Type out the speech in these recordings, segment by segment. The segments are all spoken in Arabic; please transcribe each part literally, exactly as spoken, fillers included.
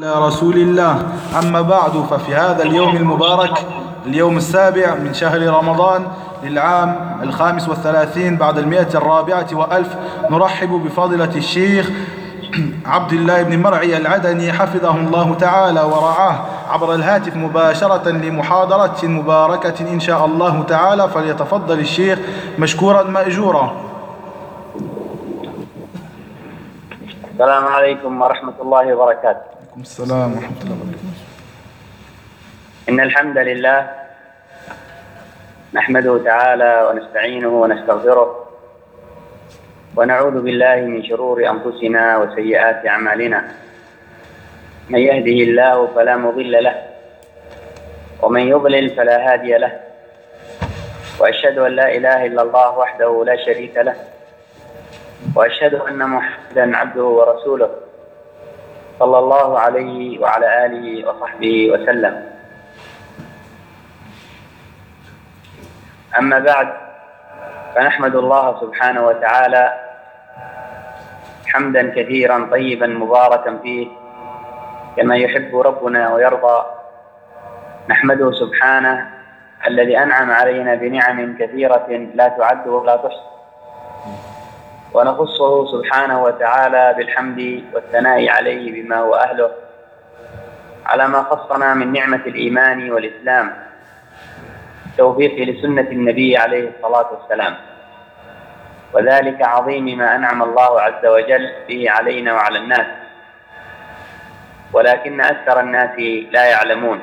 على رسول الله. أما بعد، ففي هذا اليوم المبارك، اليوم السابع من شهر رمضان للعام الخامس والثلاثين بعد المئة الرابعة وألف، نرحب بفضيلة الشيخ عبد الله بن مرعي العدني حفظه الله تعالى ورعاه عبر الهاتف مباشرة لمحاضرة مباركة إن شاء الله تعالى، فليتفضل الشيخ مشكورا مأجورا. السلام عليكم ورحمة الله وبركاته. وعليكم السلام ورحمة الله وبركاته. إن الحمد لله نحمده تعالى ونستعينه ونستغفره ونعوذ بالله من شرور أنفسنا وسيئات أعمالنا. من يهده الله فلا مضل له ومن يضلل فلا هادي له، وأشهد أن لا إله إلا الله وحده لا شريك له، وأشهد أن محمدا عبده ورسوله صلى الله عليه وعلى آله وصحبه وسلم. أما بعد، فنحمد الله سبحانه وتعالى حمدا كثيرا طيبا مباركا فيه كما يحب ربنا ويرضى. نحمده سبحانه الذي أنعم علينا بنعم كثيرة لا تعد ولا تحصى، ونخصه سبحانه وتعالى بالحمد والثناء عليه بما هو أهله على ما خصنا من نعمة الإيمان والإسلام، توفيق لسنة النبي عليه الصلاة والسلام، وذلك عظيم ما أنعم الله عز وجل به علينا وعلى الناس، ولكن أكثر الناس لا يعلمون.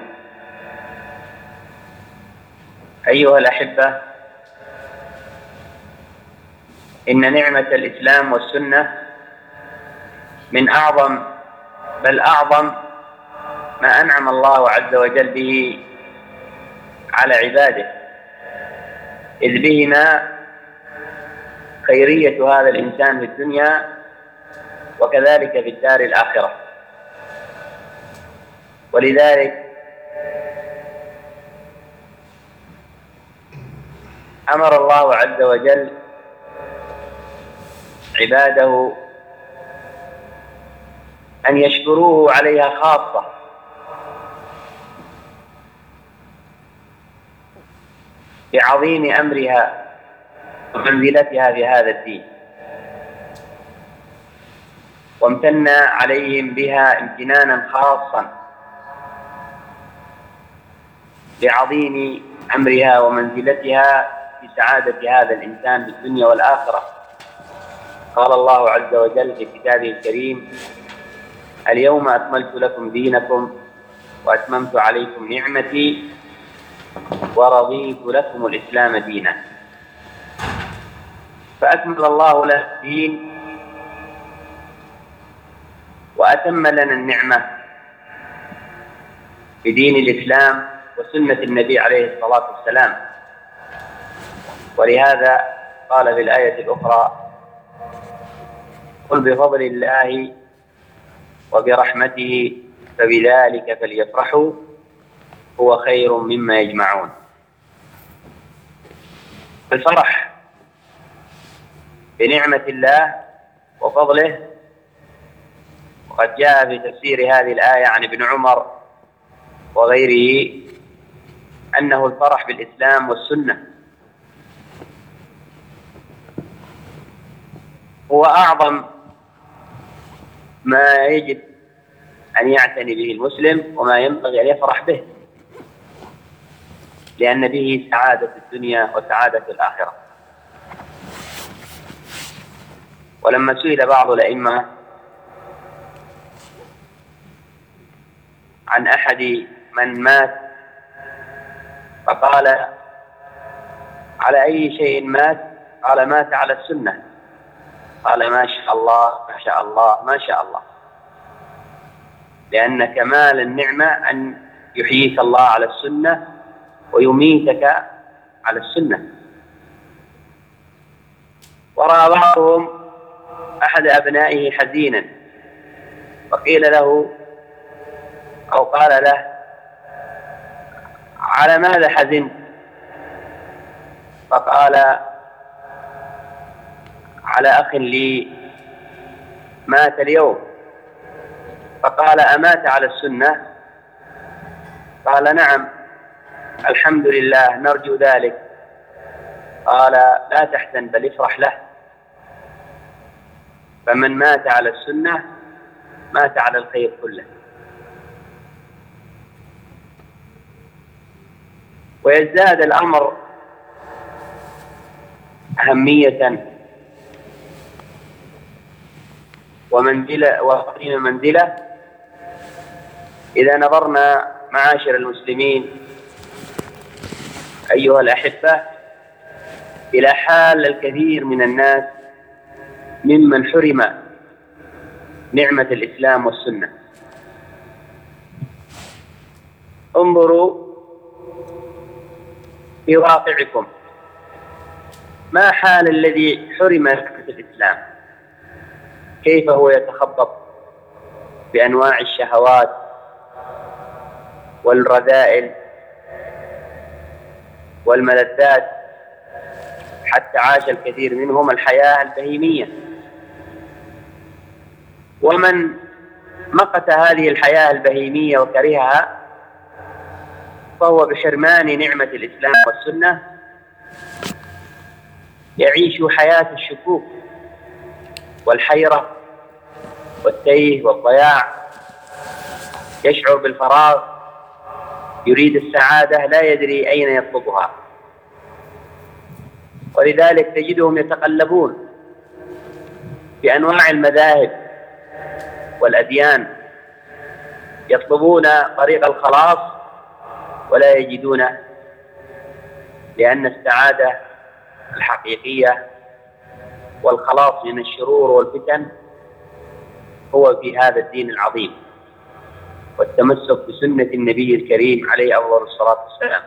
أيها الأحبة، إن نعمة الإسلام والسنة من أعظم بل أعظم ما أنعم الله عز وجل به على عباده، إذ بهما خيرية هذا الإنسان في الدنيا وكذلك في الدار الآخرة. ولذلك أمر الله عز وجل عباده أن يشكروه عليها خاصة، بعظيم أمرها ومنزلتها في هذا الدين، وامتن عليهم بها امتنانا خاصا بعظيم أمرها ومنزلتها في سعادة هذا الإنسان في الدنيا والآخرة. قال الله عز وجل في كتابه الكريم: اليوم أكملت لكم دينكم وأتممت عليكم نعمتي ورضيت لكم الإسلام دينا. فأكمل الله لنا الدين وأتم لنا النعمة بدين الإسلام وسنة النبي عليه الصلاة والسلام. ولهذا قال في الآية الأخرى: قل بفضل الله وبرحمته فبذلك فليفرحوا هو خير مما يجمعون. الفرح بنعمة الله وفضله، وقد جاء في تفسير هذه الآية عن ابن عمر وغيره أنه الفرح بالإسلام والسنة هو أعظم ما يجب أن يعتني به المسلم وما ينبغي أن يفرح به، لأن به سعادة الدنيا وسعادة الآخرة. ولما سئل بعض الأئمة عن أحد من مات فقال: على أي شيء مات؟ قال: مات على السنة. قال: ما شاء الله ما شاء الله ما شاء الله، لأن كمال النعمة أن يحييك الله على السنة ويميتك على السنة. ورأى بعضهم أحد أبنائه حزينا فقيل له أو قال له: على ماذا حزنت؟ فقال: على أخ لي مات اليوم. فقال: أمات على السنة؟ قال: نعم، الحمد لله، نرجو ذلك. قال: لا تحزن بل افرح له، فمن مات على السنة مات على الخير كله. ويزداد الأمر أهمية ومنزلة وقيمة منزلة إذا نظرنا معاشر المسلمين أيها الأحبة إلى حال الكثير من الناس ممن حرم نعمة الإسلام والسنة. انظروا في واقعكم، ما حال الذي حرم نعمة الإسلام؟ كيف هو يتخبط بأنواع الشهوات والرذائل والملذات، حتى عاش الكثير منهم الحياة البهيمية. ومن مقت هذه الحياة البهيمية وكرهها فهو بحرمان نعمة الإسلام والسنة يعيش حياة الشكوك والحيرة والتيه والضياع، يشعر بالفراغ، يريد السعادة لا يدري أين يطلبها. ولذلك تجدهم يتقلبون بأنواع المذاهب والأديان، يطلبون طريق الخلاص ولا يجدونه، لأن السعادة الحقيقية والخلاص من الشرور والفتن هو في هذا الدين العظيم والتمسك بسنة النبي الكريم عليه أفضل الصلاة والسلام.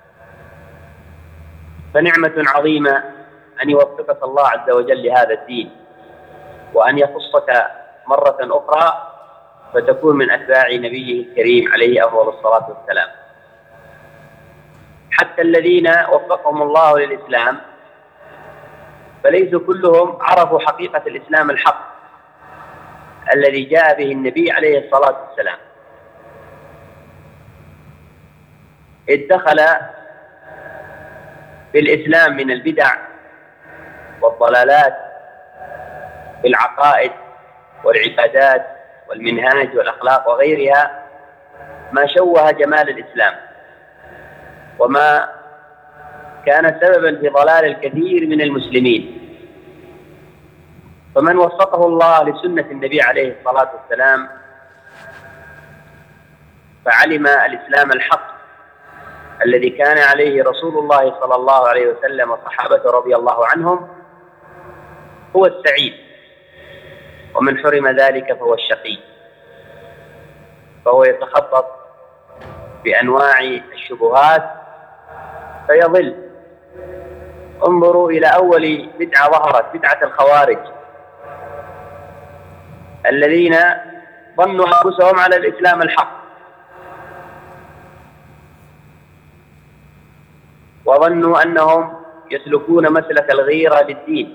فنعمة عظيمة أن يوفقك الله عز وجل لهذا الدين، وأن يخصك مرة أخرى فتكون من أتباع نبيه الكريم عليه أفضل الصلاة والسلام. حتى الذين وفقهم الله للإسلام فليسوا كلهم عرفوا حقيقة الإسلام الحق الذي جاء به النبي عليه الصلاة والسلام، إذ دخل بالإسلام من البدع والضلالات في العقائد والعبادات والمنهاج والأخلاق وغيرها ما شوه جمال الإسلام، وما كان سببا في ضلال الكثير من المسلمين. فمن وفقه الله لسنة النبي عليه الصلاة والسلام فعلم الإسلام الحق الذي كان عليه رسول الله صلى الله عليه وسلم وصحابته رضي الله عنهم هو السعيد، ومن حرم ذلك فهو الشقي، فهو يتخبط بأنواع الشبهات فيضل. انظروا إلى أول بدعة ظهرت، بدعة الخوارج الذين ظنوا أنفسهم على الإسلام الحق وظنوا أنهم يسلكون مسلك الغيرة للدين.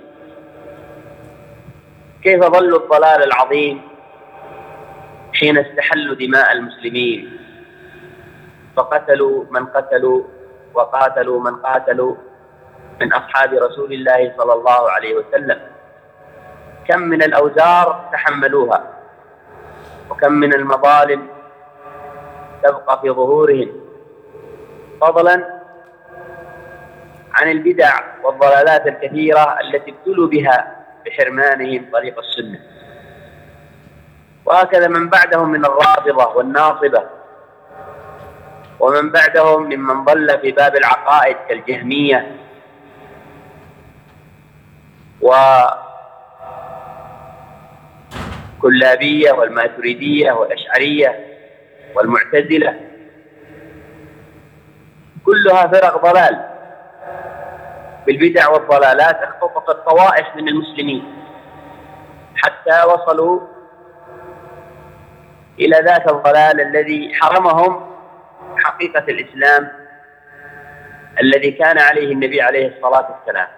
كيف ظلوا الضلال العظيم حين استحلوا دماء المسلمين فقتلوا من قتلوا وقاتلوا من قاتلوا من أصحاب رسول الله صلى الله عليه وسلم. كم من الأوزار تحملوها، وكم من المظالم تبقى في ظهورهم، فضلا عن البدع والضلالات الكثيرة التي ابتلوا بها بحرمانهم طريق السنة. وهكذا من بعدهم من الرافضة والناصبة، ومن بعدهم ممن ضل في باب العقائد كالجهمية والكلابية والماتريدية والأشعرية والمعتزلة، كلها فرق ضلال بالبدع والضلالات اختطفت طوائف من المسلمين حتى وصلوا إلى ذاك الضلال الذي حرمهم حقيقة الإسلام الذي كان عليه النبي عليه الصلاة والسلام،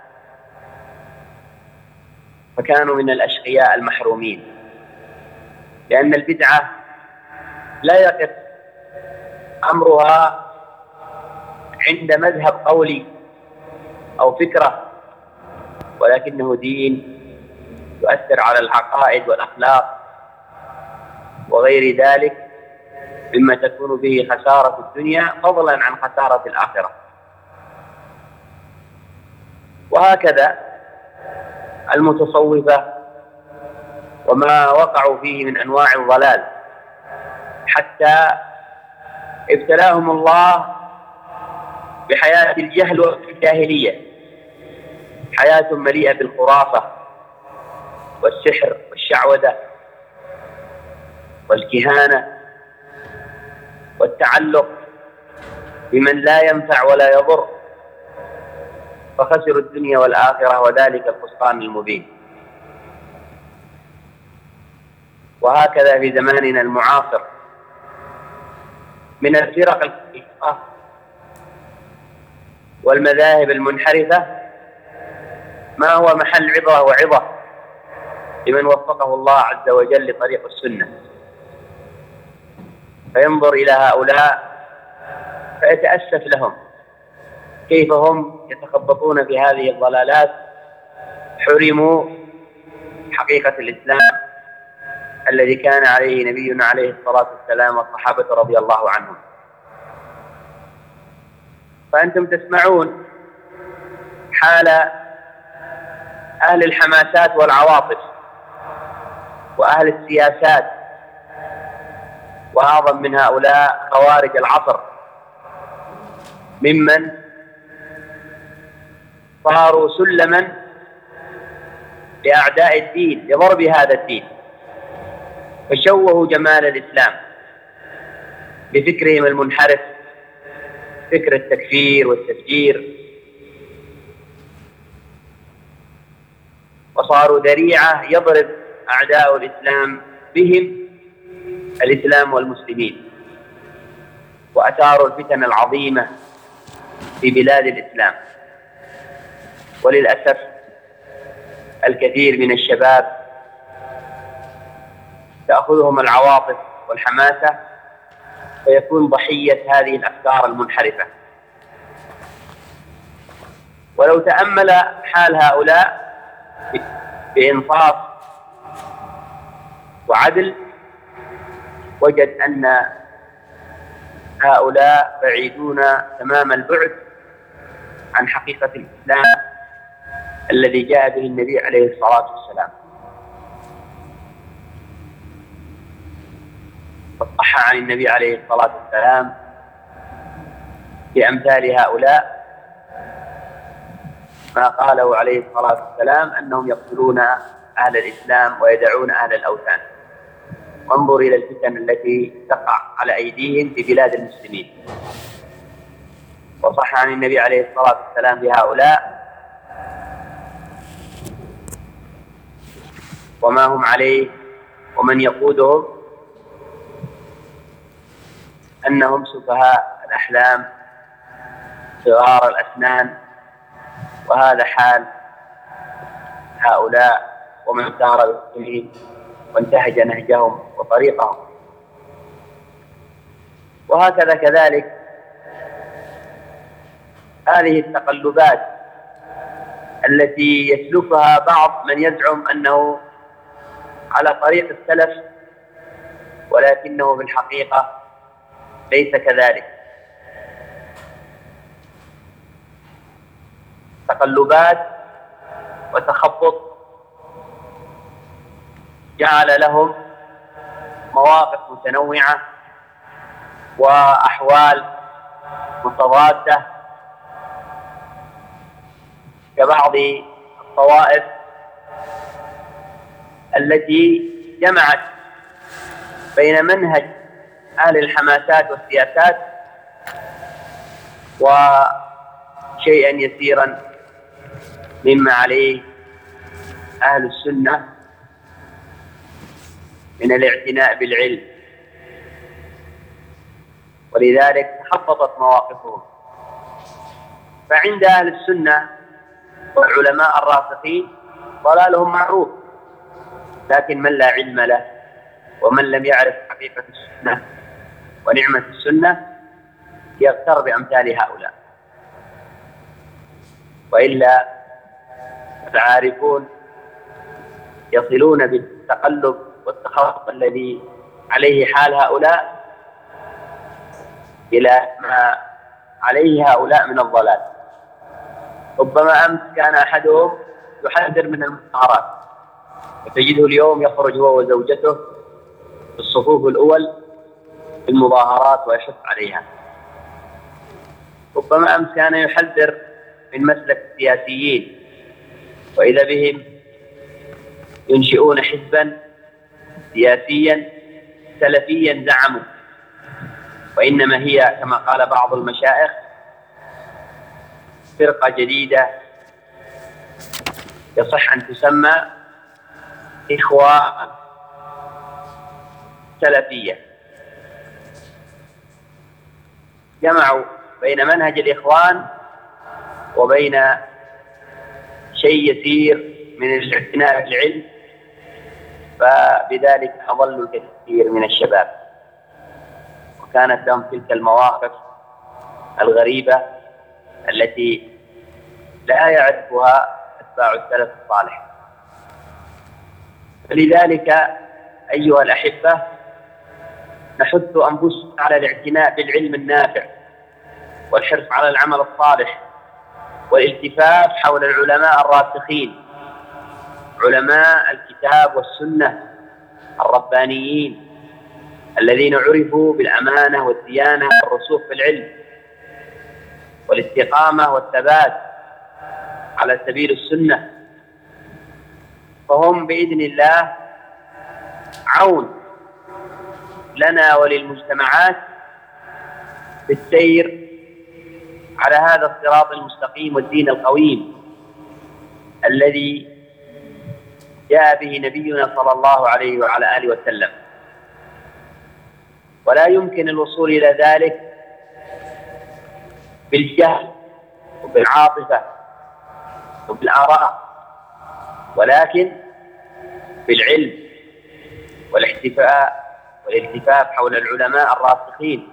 فكانوا من الأشقياء المحرومين، لأن البدعة لا يقف أمرها عند مذهب قولي أو فكرة، ولكنه دين يؤثر على العقائد والأخلاق وغير ذلك مما تكون به خسارة الدنيا فضلا عن خسارة الآخرة. وهكذا المتصوفة وما وقعوا فيه من أنواع الضلال، حتى ابتلاهم الله بحياة الجهل والجاهلية، حياة مليئة بالخرافة والسحر والشعوذة والكهانة والتعلق بمن لا ينفع ولا يضر، فخسروا الدنيا والآخرة، وذلك الخسران المبين. وهكذا في زماننا المعاصر من الفرق الكثيرة والمذاهب المنحرفة ما هو محل عبرة وعظة لمن وفقه الله عز وجل لطريق السنة، فينظر إلى هؤلاء فيتأسف لهم كيف هم يتخبطون في هذه الضلالات، حرموا حقيقة الإسلام الذي كان عليه نبينا عليه الصلاة والسلام والصحابة رضي الله عنهم. فأنتم تسمعون حال أهل الحماسات والعواطف وأهل السياسات، وأعظم من هؤلاء خوارج العصر، ممن صاروا سلما لأعداء الدين لضرب هذا الدين، فشوهوا جمال الإسلام بفكرهم المنحرف، فكر التكفير والتفجير، وصاروا ذريعة يضرب أعداء الإسلام بهم الإسلام والمسلمين، وأثاروا الفتن العظيمة في بلاد الإسلام. وللأسف الكثير من الشباب تأخذهم العواطف والحماسة فيكون ضحية هذه الأفكار المنحرفة. ولو تأمل حال هؤلاء بإنصاف وعدل وجد أن هؤلاء بعيدون تمام البعد عن حقيقة الإسلام الذي جاء به النبي عليه الصلاة والسلام. فصح عن النبي عليه الصلاة والسلام بأمثال هؤلاء ما قاله عليه الصلاة والسلام أنهم يقتلون أهل الإسلام ويدعون أهل الأوثان. وانظر إلى الفتن التي تقع على أيديهم في بلاد المسلمين. وصح عن النبي عليه الصلاة والسلام بهؤلاء وما هم عليه ومن يقودهم أنهم سفهاء الأحلام صغار الأسنان، وهذا حال هؤلاء ومن سار بهم وانتهج نهجهم وطريقهم. وهكذا كذلك هذه التقلبات التي يسلكها بعض من يزعم أنه على طريق السلف ولكنه بالحقيقة ليس كذلك. تقلبات وتخبط جعل لهم مواقف متنوعة وأحوال متضادة، كبعض الطوائف التي جمعت بين منهج أهل الحماسات والسياسات وشيئا يسيرا مما عليه أهل السنة من الاعتناء بالعلم، ولذلك تخبطت مواقفهم. فعند أهل السنة والعلماء الراسخين ضلالهم معروف، لكن من لا علم له ومن لم يعرف حقيقة السنة ونعمة السنة يغتر بأمثال هؤلاء، وإلا العارفون يصلون بالتقلب والتخرق الذي عليه حال هؤلاء إلى ما عليه هؤلاء من الضلال. ربما أمس كان أحدهم يحذر من المظاهرات، فتجده اليوم يخرج هو وزوجته في الصفوف الأول في المظاهرات ويحث عليها. ربما أمس كان يحذر من مسلك السياسيين، وإذا بهم ينشئون حزبا سياسيا سلفيا زعموا، وإنما هي كما قال بعض المشايخ فرقة جديدة يصح أن تسمى إخوان سلفية. جمعوا بين منهج الإخوان وبين شيء يسير من الاعتناء بالعلم، فبذلك أضلوا الكثير من الشباب، وكانت لهم تلك المواقف الغريبة التي لا يعرفها أتباع السلف الصالح. فلذلك أيها الأحبة نحث أنفسنا على الاعتناء بالعلم النافع والحرص على العمل الصالح والالتفاف حول العلماء الراسخين، علماء الكتاب والسنة الربانيين الذين عرفوا بالأمانة والديانة والرسوخ في العلم والاستقامة والثبات على سبيل السنة، فهم بإذن الله عون لنا وللمجتمعات بالسير على هذا الصراط المستقيم والدين القويم الذي جاء به نبينا صلى الله عليه وعلى آله وسلم. ولا يمكن الوصول إلى ذلك بالجهل وبالعاطفة وبالآراء، ولكن بالعلم والاحتفاء والالتفاف حول العلماء الراسخين.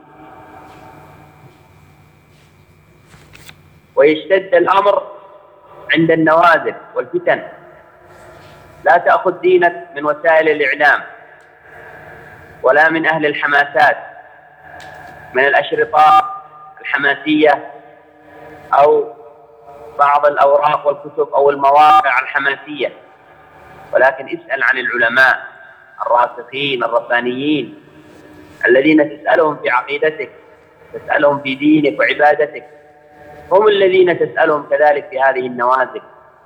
ويشتد الأمر عند النوازل والفتن، لا تأخذ دينك من وسائل الإعلام ولا من أهل الحماسات، من الأشرطة الحماسية أو بعض الأوراق والكتب أو المواقع الحماسية، ولكن اسأل عن العلماء الراسخين الربانيين الذين تسألهم في عقيدتك، تسألهم في دينك وعبادتك، هم الذين تسألهم كذلك في هذه النوازل،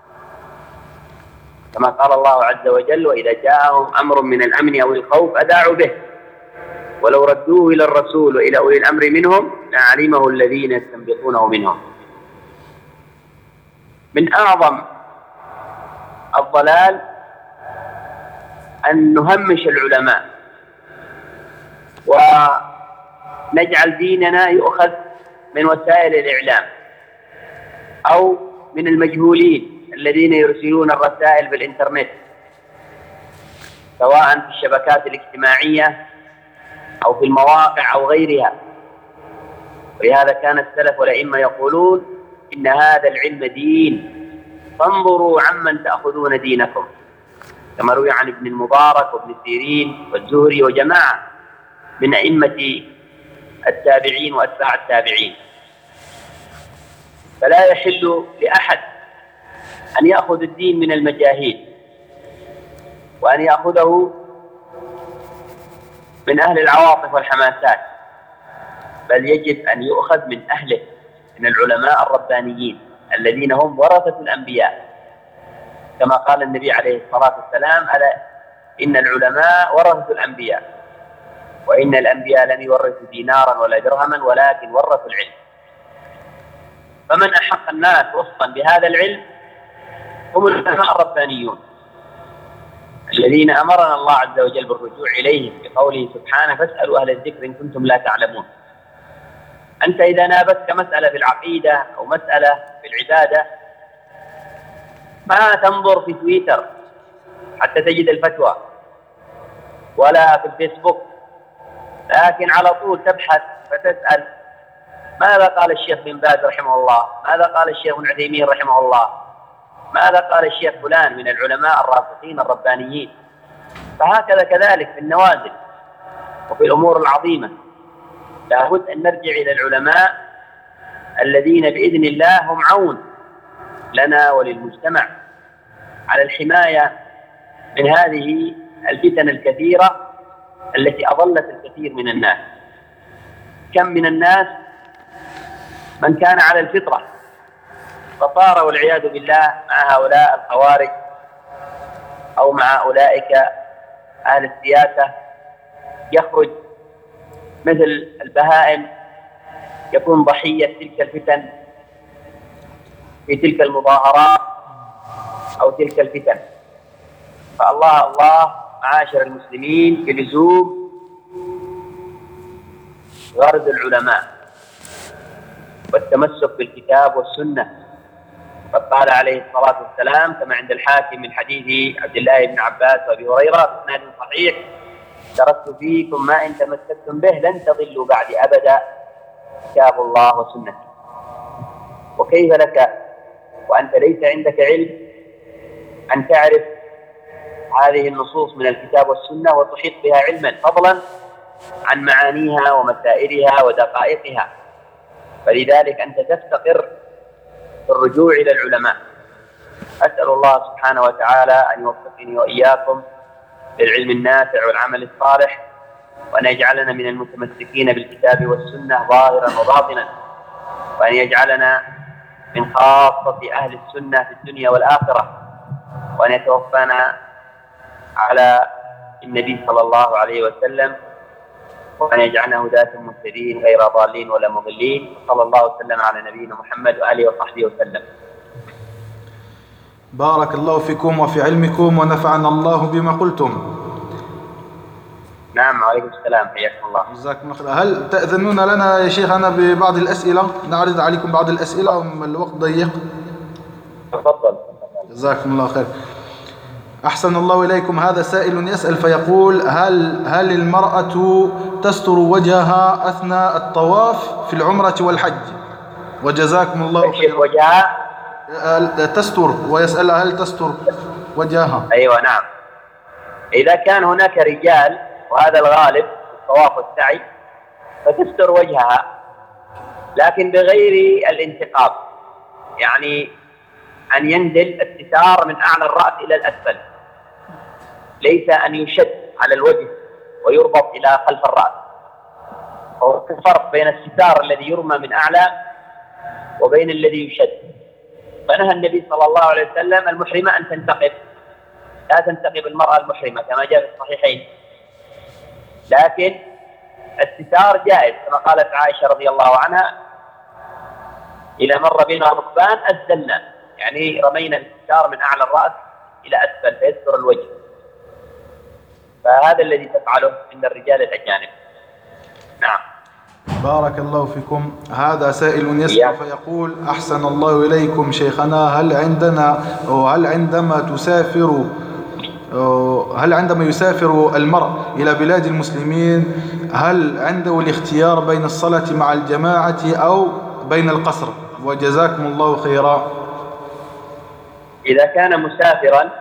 كما قال الله عز وجل: وإذا جاءهم أمر من الأمن أو الخوف أذاعوا به ولو ردوه إلى الرسول وإلى أولي الأمر منهم لعلمه الذين يستنبطونه منهم. من أعظم الضلال أن نهمش العلماء ونجعل ديننا يؤخذ من وسائل الإعلام أو من المجهولين الذين يرسلون الرسائل بالإنترنت سواء في الشبكات الاجتماعية أو في المواقع أو غيرها. ولهذا كان السلف والأئمة يقولون: إن هذا العلم دين، فانظروا عمن تأخذون دينكم، كما روي عن ابن المبارك وابن سيرين والزهري وجماعة من أئمة التابعين وأتباع التابعين. فلا يحل لأحد أن يأخذ الدين من المجاهيل وأن يأخذه من أهل العواطف والحماسات، بل يجب أن يؤخذ من أهله، من العلماء الربانيين الذين هم ورثة الأنبياء، كما قال النبي عليه الصلاة والسلام: ألا إن العلماء ورثة الأنبياء، وإن الأنبياء لم يورثوا دينارا ولا درهما ولكن ورثوا العلم. فمن أحق الناس وصفا بهذا العلم هم العلماء الربانيون الذين أمرنا الله عز وجل بالرجوع إليهم بقوله سبحانه: فاسألوا أهل الذكر إن كنتم لا تعلمون. أنت إذا نابتك مسألة في العقيدة أو مسألة في العبادة ما تنظر في تويتر حتى تجد الفتوى، ولا في الفيسبوك لكن على طول تبحث فتسأل ماذا قال الشيخ بن باز رحمه الله، ماذا قال الشيخ ابن عثيمين رحمه الله، ماذا قال الشيخ فلان من العلماء الراسخين الربانيين. فهكذا كذلك في النوازل وفي الأمور العظيمة لابد أن نرجع إلى العلماء الذين بإذن الله هم عون لنا وللمجتمع على الحماية من هذه الفتن الكثيرة التي أضلت الكثير من الناس. كم من الناس من كان على الفطرة فصار والعياذ بالله مع هؤلاء الخوارج أو مع أولئك أهل السياسة، يخرج مثل البهائم، يكون ضحية تلك الفتن في تلك المظاهرات أو تلك الفتن. فالله الله معاشر المسلمين بلزوم غرض العلماء والتمسك بالكتاب والسنة. قد قال عليه الصلاة والسلام كما عند الحاكم من حديث عبد الله بن عباس وأبي هريرة بإسناد صحيح: تركت فيكم ما إن تمسكتم به لن تضلوا بعد أبدا، كتاب الله وسنتي. وكيف لك وأنت ليس عندك علم أن تعرف هذه النصوص من الكتاب والسنة وتحيط بها علما، فضلا عن معانيها ومسائلها ودقائقها؟ فلذلك أنت تفتقر في الرجوع إلى العلماء. أسأل الله سبحانه وتعالى أن يوفقني وإياكم للعلم النافع والعمل الصالح، وأن يجعلنا من المتمسكين بالكتاب والسنة ظاهرا وباطنا، وأن يجعلنا من خاصة أهل السنة في الدنيا والآخرة، وأن يتوفانا على النبي صلى الله عليه وسلم، وأن يجعلنا هداة مهتدين غير ضالين ولا مضلين. صلى الله وسلم على نبينا محمد وآله وصحبه وسلم. بارك الله فيكم وفي علمكم ونفعنا الله بما قلتم. نعم، وعليكم السلام، حياكم الله. جزاكم الله خير. هل تأذنون لنا يا شيخنا ببعض الأسئلة؟ نعرض عليكم بعض الأسئلة، الوقت ضيق. تفضل. جزاكم الله خير. أحسن الله إليكم. هذا سائل يسأل فيقول: هل هل المرأة تستر وجهها أثناء الطواف في العمرة والحج؟ وجزاكم الله خير. وجهها تستر، ويسأل هل تستر وجهها؟ أيوة نعم. إذا كان هناك رجال وهذا الغالب في الطواف والسعي فتستر وجهها، لكن بغير الانتقاب، يعني أن ينزل الستار من أعلى الرأس إلى الأسفل، ليس أن يشد على الوجه ويربط إلى خلف الرأس. هو الفرق بين الستار الذي يرمى من أعلى وبين الذي يشد. فنهى النبي صلى الله عليه وسلم المحرمة أن تنتقب، لا تنتقب المرأة المحرمة كما جاء في الصحيحين، لكن الستار جائز كما قالت عائشة رضي الله عنها: إذا مر بنا ركبان أسدلنا، يعني رمينا الستار من أعلى الرأس إلى أسفل فيستر الوجه. فهذا الذي تفعله عند الرجال الأجانب. نعم. بارك الله فيكم. هذا سائل يسأل فيقول: أحسن الله إليكم شيخنا، هل عندنا أو هل عندما تسافر هل عندما يسافر المرء إلى بلاد المسلمين هل عنده الاختيار بين الصلاة مع الجماعة أو بين القصر؟ وجزاكم الله خيرا. إذا كان مسافرا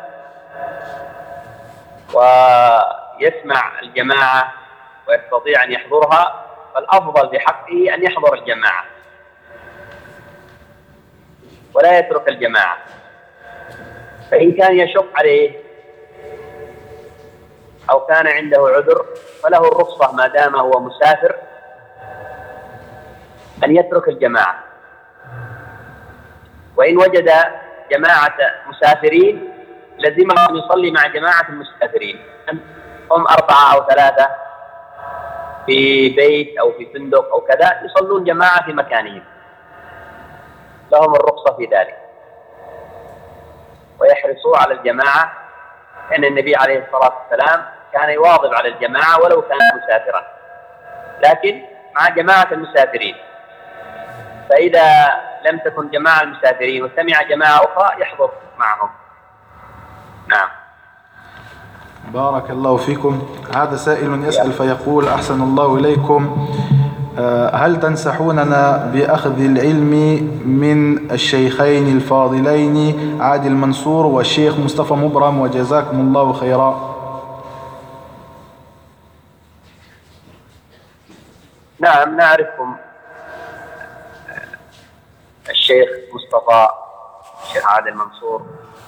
ويسمع الجماعة ويستطيع أن يحضرها فالأفضل بحقه أن يحضر الجماعة ولا يترك الجماعة. فإن كان يشق عليه أو كان عنده عذر فله الرخصة ما دام هو مسافر أن يترك الجماعة. وإن وجد جماعة مسافرين لزمه أن يصلي مع جماعة المسافرين، هم أربعة أو ثلاثة في بيت أو في فندق أو كذا يصلون جماعة في مكانهم، لهم الرخصة في ذلك، ويحرصوا على الجماعة، لأن النبي عليه الصلاة والسلام كان يواظب على الجماعة ولو كان مسافرا، لكن مع جماعة المسافرين. فإذا لم تكن جماعة المسافرين وسمع جماعة أخرى يحضر معهم. نعم. بارك الله فيكم. هذا سائل يسأل فيقول: أحسن الله إليكم، هل تنصحوننا بأخذ العلم من الشيخين الفاضلين عادل منصور والشيخ مصطفى مبرم، وجزاكم الله خيرا؟ نعم، نعرفهم. الشيخ مصطفى، الشيخ عادل منصور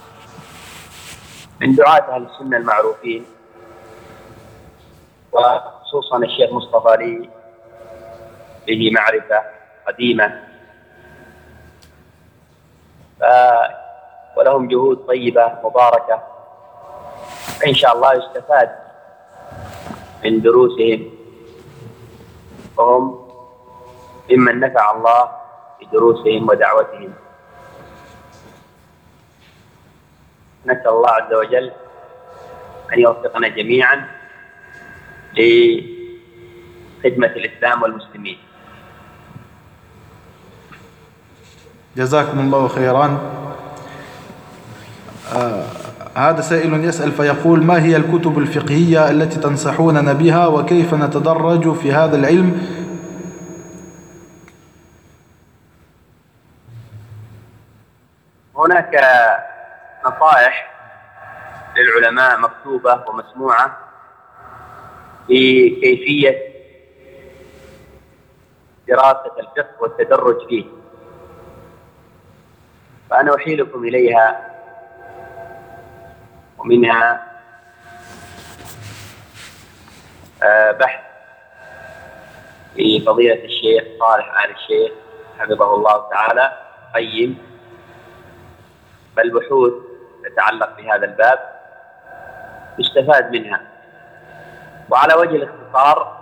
من دعاة أهل السنة المعروفين، وخصوصا الشيخ مصطفى لي به معرفة قديمة، ف... ولهم جهود طيبة مباركة، فإن شاء الله يستفاد من دروسهم، وهم ممن نفع الله بدروسهم ودعوتهم. نسأل الله عز وجل أن يوفقنا جميعا لخدمة الإسلام والمسلمين. جزاكم الله خيرا. آه هذا سائل يسأل فيقول: ما هي الكتب الفقهية التي تنصحوننا بها، وكيف نتدرج في هذا العلم؟ هناك نصائح للعلماء مكتوبة ومسموعة في كيفية دراسة الفقه والتدرج فيه، فأنا أحيلكم إليها. ومنها بحث لفضيلة الشيخ صالح آل الشيخ حفظه الله تعالى قيم، بل بحوث تتعلق بهذا الباب يستفاد منها. وعلى وجه الاختصار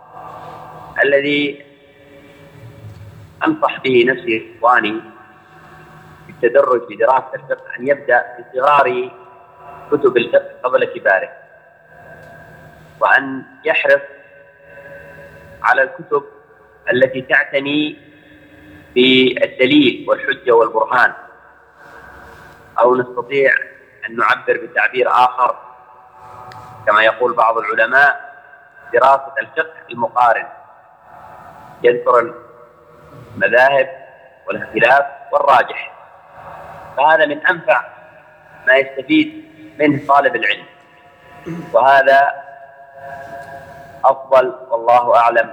الذي أنصح به نفسي إخواني في التدرج في دراسة الفقه أن يبدأ بصغار كتب الفقه قبل كباره، وأن يحرص على الكتب التي تعتني بالدليل والحجة والبرهان، أو نستطيع أن نعبر بتعبير آخر كما يقول بعض العلماء: دراسة الفقه المقارن، يذكر المذاهب والاختلاف والراجح. فهذا من أنفع ما يستفيد منه طالب العلم، وهذا أفضل والله أعلم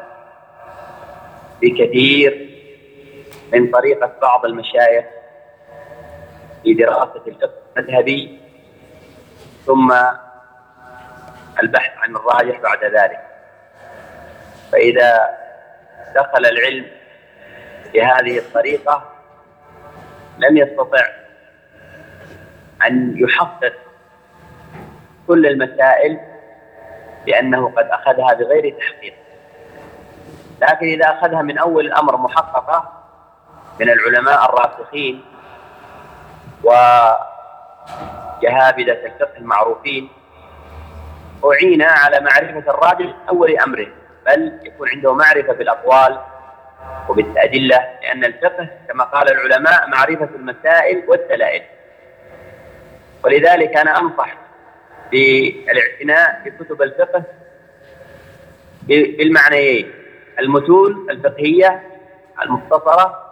بكثير من طريقة بعض المشايخ في دراسة الفقه المذهبي ثم البحث عن الراجح بعد ذلك. فإذا دخل العلم بهذه الطريقة لم يستطع أن يحقق كل المسائل لأنه قد أخذها بغير تحقيق. لكن إذا أخذها من أول الأمر محققة من العلماء الراسخين وجهابذة الفقه المعروفين، أعين على معرفة الراجح أول أمره، بل يكون عنده معرفة بالأقوال وبالأدلة، لأن الفقه كما قال العلماء معرفة المسائل والدلائل. ولذلك أنا أنصح بالاعتناء بكتب الفقه بالمعنيين: المتون الفقهية المختصرة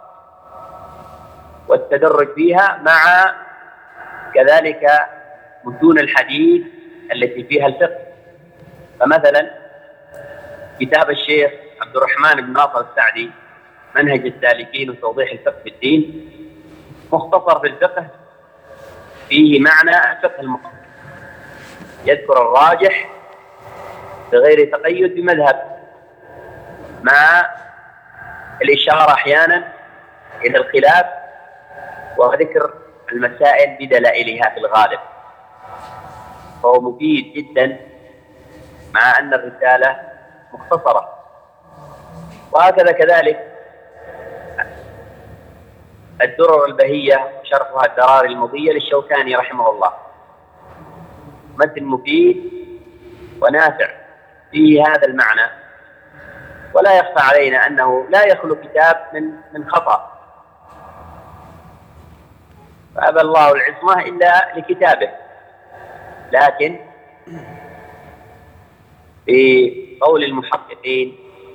والتدرج فيها، مع كذلك متون الحديث التي فيها الفقه. فمثلا كتاب الشيخ عبد الرحمن بن ناصر السعدي منهج السالكين وتوضيح الفقه في الدين مختصر في الفقه، فيه معنى الفقه المقارن، يذكر الراجح بغير تقيد بمذهب، مع الإشارة أحيانا إلى الخلاف وذكر المسائل بدلائلها في الغالب. فهو مفيد جدا مع أن الرسالة مختصرة. وهكذا كذلك الدرر البهية شرحها الدرار المضية للشوكاني رحمه الله، متن مفيد ونافع فيه هذا المعنى. ولا يخفى علينا أنه لا يخلو كتاب من من خطأ، فأبى الله العصمة إلا لكتابه، لكن في قول المحققين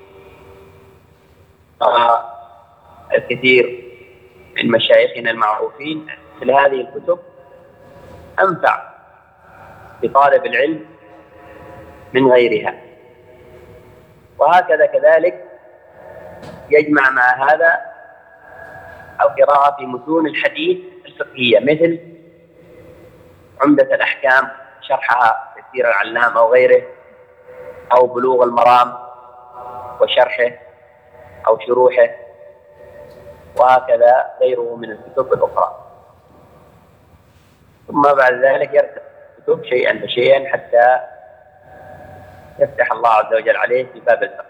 الكثير من مشايخنا المعروفين مثل هذه الكتب أنفع لطالب العلم من غيرها. وهكذا كذلك يجمع مع هذا القراءة في متون الحديث الفقهية مثل عمدة الأحكام شرحها تفسير العلام أو غيره، أو بلوغ المرام وشرحه أو شروحه، وهكذا غيره من الكتب الأخرى. ثم بعد ذلك يرتب الكتب شيئا فشيئا حتى يفتح الله عز وجل عليه في باب الفقه.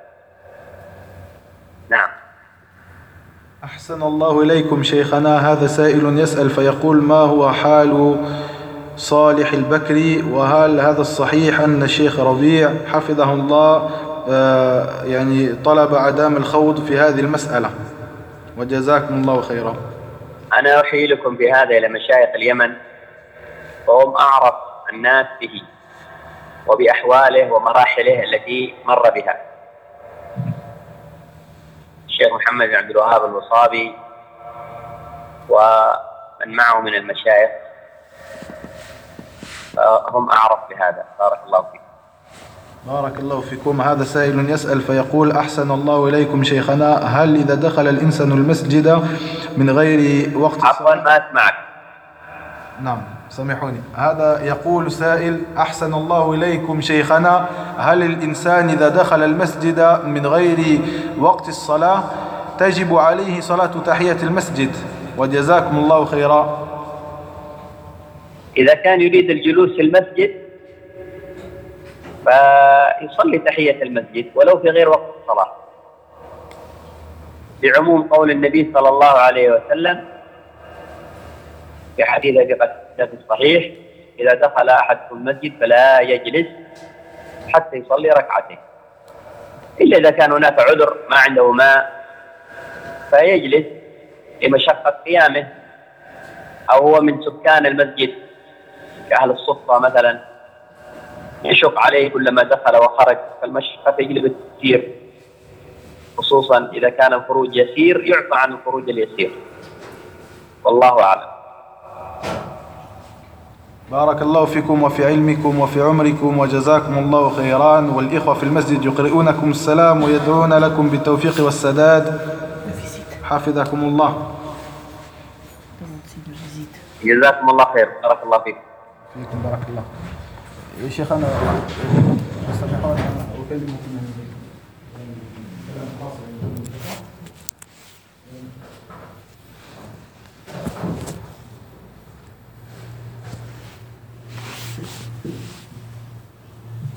نعم. أحسن الله إليكم شيخنا. هذا سائل يسأل فيقول: ما هو حال صالح البكري، وهل هذا الصحيح أن الشيخ ربيع حفظه الله آه يعني طلب عدم الخوض في هذه المسألة؟ وجزاكم الله خيرا. أنا أحيلكم بهذا إلى مشايخ اليمن، وهم أعرف الناس به وبأحواله ومراحله التي مر بها. الشيخ محمد بن عبد الوهاب الوصابي ومن معه من المشايخ هم أعرف بهذا. بارك الله فيكم. بارك الله فيكم. هذا سائل يسأل فيقول: أحسن الله إليكم شيخنا، هل إذا دخل الإنسان المسجد من غير وقت الصلاة؟ عفوا ما أسمعك. نعم سامحوني. هذا يقول سائل: أحسن الله إليكم شيخنا، هل الإنسان إذا دخل المسجد من غير وقت الصلاة تجب عليه صلاة تحية المسجد؟ وجزاكم الله خيرا. إذا كان يريد الجلوس في المسجد فيصلي تحية المسجد ولو في غير وقت الصلاة، لعموم قول النبي صلى الله عليه وسلم في حديث أبي قتادة الصحيح: إذا دخل أحدكم المسجد فلا يجلس حتى يصلي ركعتين، إلا إذا كان هناك عذر ما عنده ماء فيجلس لمشقة قيامه، أو هو من سكان المسجد كأهل الصفة مثلا يشق عليه كلما دخل وخرج، فالمشقة تجلب التيسير، خصوصا إذا كان الخروج يسير يعفى عن الخروج اليسير. والله أعلم. بارك الله فيكم وفي علمكم وفي عمركم وجزاكم الله خيران. والإخوة في المسجد يقرؤونكم السلام ويدعون لكم بالتوفيق والسداد حفظكم الله. جزاكم الله خير. بارك الله فيكم. فيكم بارك الله. يا شيخ أنا أستطيع أن أكلمكم